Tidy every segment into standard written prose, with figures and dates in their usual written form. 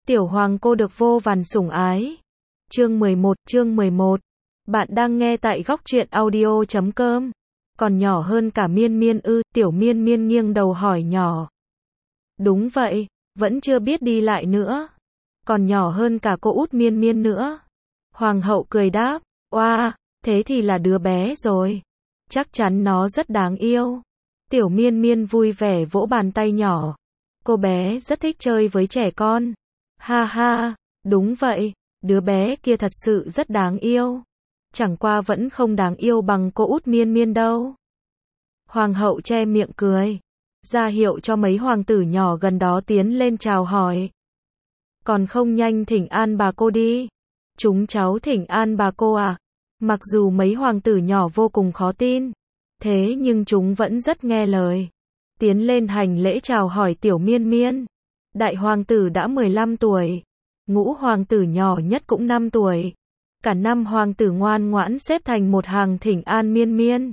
Tiểu hoàng cô được vô vàn sủng ái. Chương 11. Bạn đang nghe tại góc truyện audio.com. Còn nhỏ hơn cả Miên Miên ư? Tiểu Miên Miên nghiêng đầu hỏi nhỏ. Đúng vậy, vẫn chưa biết đi lại nữa. Còn nhỏ hơn cả cô út Miên Miên nữa. Hoàng hậu cười đáp, oa, thế thì là đứa bé rồi. Chắc chắn nó rất đáng yêu. Tiểu Miên Miên vui vẻ vỗ bàn tay nhỏ. Cô bé rất thích chơi với trẻ con. Ha ha, đúng vậy, đứa bé kia thật sự rất đáng yêu. Chẳng qua vẫn không đáng yêu bằng cô út Miên Miên đâu. Hoàng hậu che miệng cười, ra hiệu cho mấy hoàng tử nhỏ gần đó tiến lên chào hỏi. Còn không nhanh thỉnh an bà cô đi. Chúng cháu thỉnh an bà cô à? Mặc dù mấy hoàng tử nhỏ vô cùng khó tin, thế nhưng chúng vẫn rất nghe lời. Tiến lên hành lễ chào hỏi Tiểu Miên Miên. Đại hoàng tử đã 15 tuổi, ngũ hoàng tử nhỏ nhất cũng 5 tuổi. Cả 5 hoàng tử ngoan ngoãn xếp thành một hàng thỉnh an Miên Miên.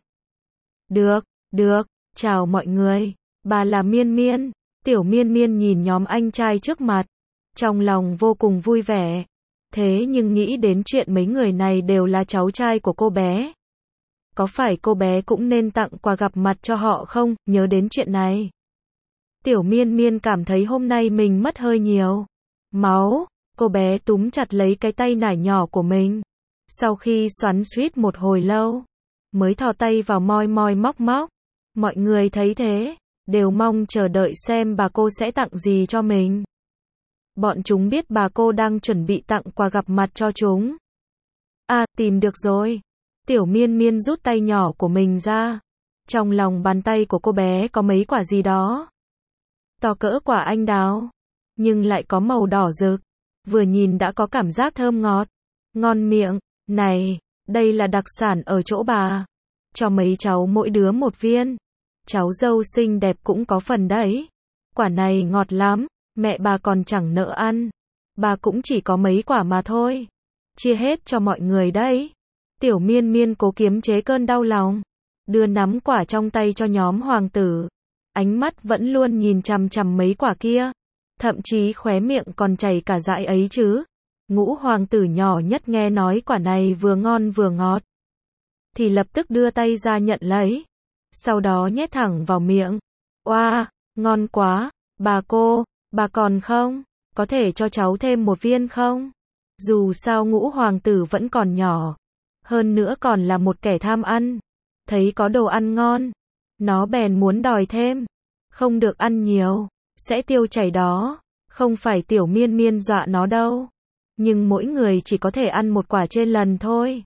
Được, chào mọi người, bà là Miên Miên. Tiểu Miên Miên nhìn nhóm anh trai trước mặt, trong lòng vô cùng vui vẻ. Thế nhưng nghĩ đến chuyện mấy người này đều là cháu trai của cô bé. Có phải cô bé cũng nên tặng quà gặp mặt cho họ không? Nhớ đến chuyện này, Tiểu Miên Miên cảm thấy hôm nay mình mất hơi nhiều máu. Cô bé túm chặt lấy cái tay nải nhỏ của mình. Sau khi xoắn xuýt một hồi lâu, mới thò tay vào moi moi móc móc. Mọi người thấy thế, đều mong chờ đợi xem bà cô sẽ tặng gì cho mình. Bọn chúng biết bà cô đang chuẩn bị tặng quà gặp mặt cho chúng. À, tìm được rồi. Tiểu Miên Miên rút tay nhỏ của mình ra. Trong lòng bàn tay của cô bé có mấy quả gì đó. To cỡ quả anh đào, nhưng lại có màu đỏ rực. Vừa nhìn đã có cảm giác thơm ngọt, ngon miệng. Này, đây là đặc sản ở chỗ bà. Cho mấy cháu mỗi đứa một viên. Cháu dâu xinh đẹp cũng có phần đấy. Quả này ngọt lắm, mẹ bà còn chẳng nỡ ăn. Bà cũng chỉ có mấy quả mà thôi. Chia hết cho mọi người đấy. Tiểu Miên Miên cố kiềm chế cơn đau lòng, đưa nắm quả trong tay cho nhóm hoàng tử. Ánh mắt vẫn luôn nhìn chằm chằm mấy quả kia. Thậm chí khóe miệng còn chảy cả dãi ấy chứ. Ngũ hoàng tử nhỏ nhất nghe nói quả này vừa ngon vừa ngọt, thì lập tức đưa tay ra nhận lấy. Sau đó nhét thẳng vào miệng. Oa, ngon quá. Bà cô, bà còn không? Có thể cho cháu thêm một viên không? Dù sao ngũ hoàng tử vẫn còn nhỏ. Hơn nữa còn là một kẻ tham ăn. Thấy có đồ ăn ngon, nó bèn muốn đòi thêm. Không được ăn nhiều, sẽ tiêu chảy đó. Không phải Tiểu Miên Miên dọa nó đâu. Nhưng mỗi người chỉ có thể ăn một quả trên lần thôi.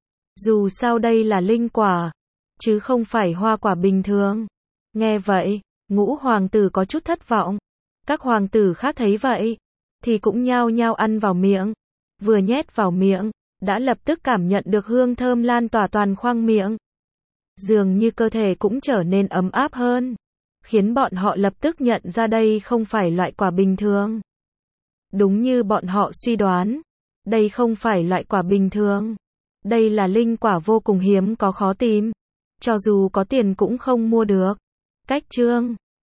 Dù sao đây là linh quả, chứ không phải hoa quả bình thường. Nghe vậy, ngũ hoàng tử có chút thất vọng. Các hoàng tử khác thấy vậy, thì cũng nhao nhao ăn vào miệng. Vừa nhét vào miệng, đã lập tức cảm nhận được hương thơm lan tỏa toàn khoang miệng. Dường như cơ thể cũng trở nên ấm áp hơn, khiến bọn họ lập tức nhận ra đây không phải loại quả bình thường. Đúng như bọn họ suy đoán, đây không phải loại quả bình thường. Đây là linh quả vô cùng hiếm có khó tìm. Cho dù có tiền cũng không mua được. Cách chương